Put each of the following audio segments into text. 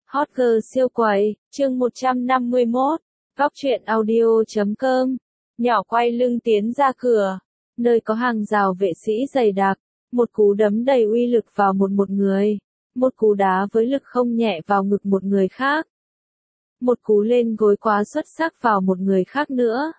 Hot girl siêu quầy, chương 151, góc truyện audio.com. Nhỏ quay lưng tiến ra cửa, nơi có hàng rào vệ sĩ dày đặc, một cú đấm đầy uy lực vào một người, một cú đá với lực không nhẹ vào ngực một người khác, một cú lên gối quá xuất sắc vào một người khác nữa.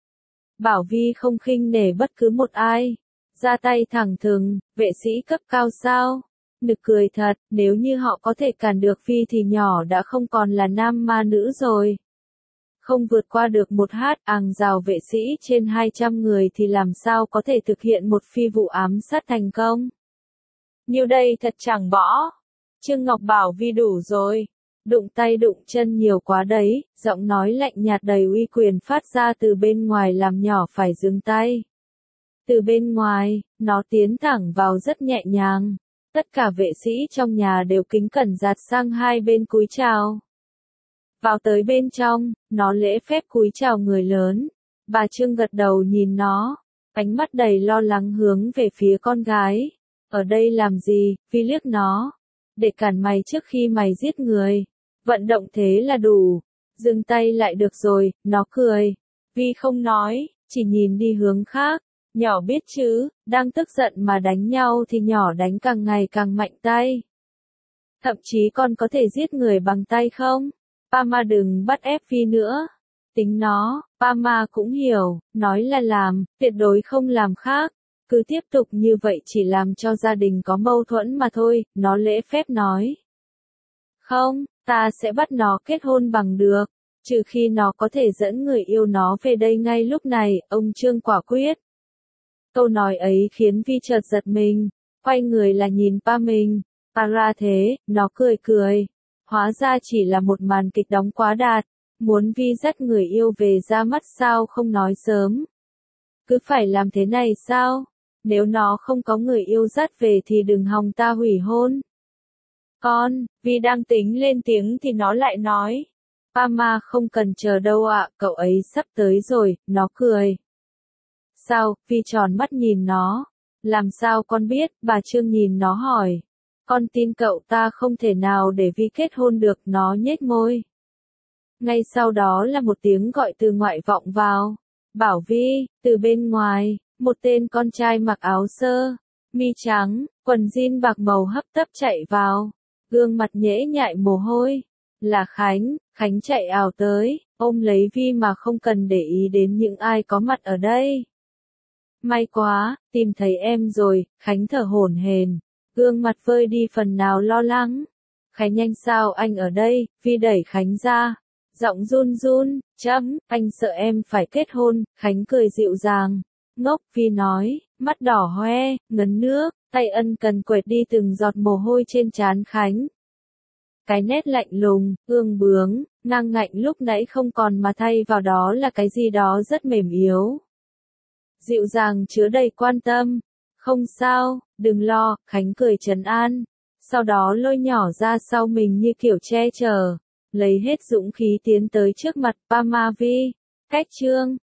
Bảo Vi không khinh nể bất cứ một ai, ra tay thẳng thừng, vệ sĩ cấp cao sao? Nực cười thật, nếu như họ có thể cản được Vi thì nhỏ đã không còn là nam ma nữ rồi. Không vượt qua được một hàng rào vệ sĩ trên 200 người thì làm sao có thể thực hiện một phi vụ ám sát thành công. Nhiêu đây thật chẳng bỏ. Trương Ngọc bảo Vi đủ rồi. Đụng tay đụng chân nhiều quá đấy, giọng nói lạnh nhạt đầy uy quyền phát ra từ bên ngoài làm nhỏ phải dừng tay. Từ bên ngoài, nó tiến thẳng vào rất nhẹ nhàng. Tất cả vệ sĩ trong nhà đều kính cẩn dạt sang hai bên cúi chào. Vào tới bên trong, nó lễ phép cúi chào người lớn. Bà Trương gật đầu nhìn nó, ánh mắt đầy lo lắng hướng về phía con gái. Ở đây làm gì, Vi liếc nó. Để cản mày trước khi mày giết người. Vận động thế là đủ. Dừng tay lại được rồi, nó cười. Vi không nói, chỉ nhìn đi hướng khác. Nhỏ biết chứ, đang tức giận mà đánh nhau thì nhỏ đánh càng ngày càng mạnh tay. Thậm chí còn có thể giết người bằng tay không? Pama đừng bắt ép Vi nữa. Tính nó, Pama cũng hiểu, nói là làm, tuyệt đối không làm khác. Cứ tiếp tục như vậy chỉ làm cho gia đình có mâu thuẫn mà thôi, nó lễ phép nói. Không, ta sẽ bắt nó kết hôn bằng được, trừ khi nó có thể dẫn người yêu nó về đây ngay lúc này, ông Trương quả quyết. Câu nói ấy khiến Vi chợt giật mình, quay người là nhìn pa mình, ra thế, nó cười cười. Hóa ra chỉ là một màn kịch đóng quá đạt, muốn Vi dắt người yêu về ra mắt sao không nói sớm. Cứ phải làm thế này sao? Nếu nó không có người yêu dắt về thì đừng hòng ta hủy hôn. Con, Vi đang tính lên tiếng thì nó lại nói. Pama không cần chờ đâu ạ, cậu ấy sắp tới rồi, nó cười. Sao, Vi tròn mắt nhìn nó. Làm sao con biết, bà Trương nhìn nó hỏi. Con tin cậu ta không thể nào để Vi kết hôn được, nó nhếch môi. Ngay sau đó là một tiếng gọi từ ngoại vọng vào. Bảo Vi, từ bên ngoài, một tên con trai mặc áo sơ, mi trắng, quần jean bạc màu hấp tấp chạy vào. Gương mặt nhễ nhại mồ hôi. Là Khánh, Khánh chạy ào tới, ôm lấy Vi mà không cần để ý đến những ai có mặt ở đây. May quá, tìm thấy em rồi, Khánh thở hổn hển, gương mặt vơi đi phần nào lo lắng. Khánh nhanh sao anh ở đây, Vi đẩy Khánh ra, giọng run run, anh sợ em phải kết hôn, Khánh cười dịu dàng. Ngốc, Vi nói, mắt đỏ hoe, ngấn nước, tay ân cần quệt đi từng giọt mồ hôi trên trán Khánh. Cái nét lạnh lùng, ương bướng, ngang ngạnh lúc nãy không còn mà thay vào đó là cái gì đó rất mềm yếu. Dịu dàng chứa đầy quan tâm. Không sao, đừng lo, Khánh cười trấn an. Sau đó lôi nhỏ ra sau mình như kiểu che chở. Lấy hết dũng khí tiến tới trước mặt Pama Vi. Cách Trương,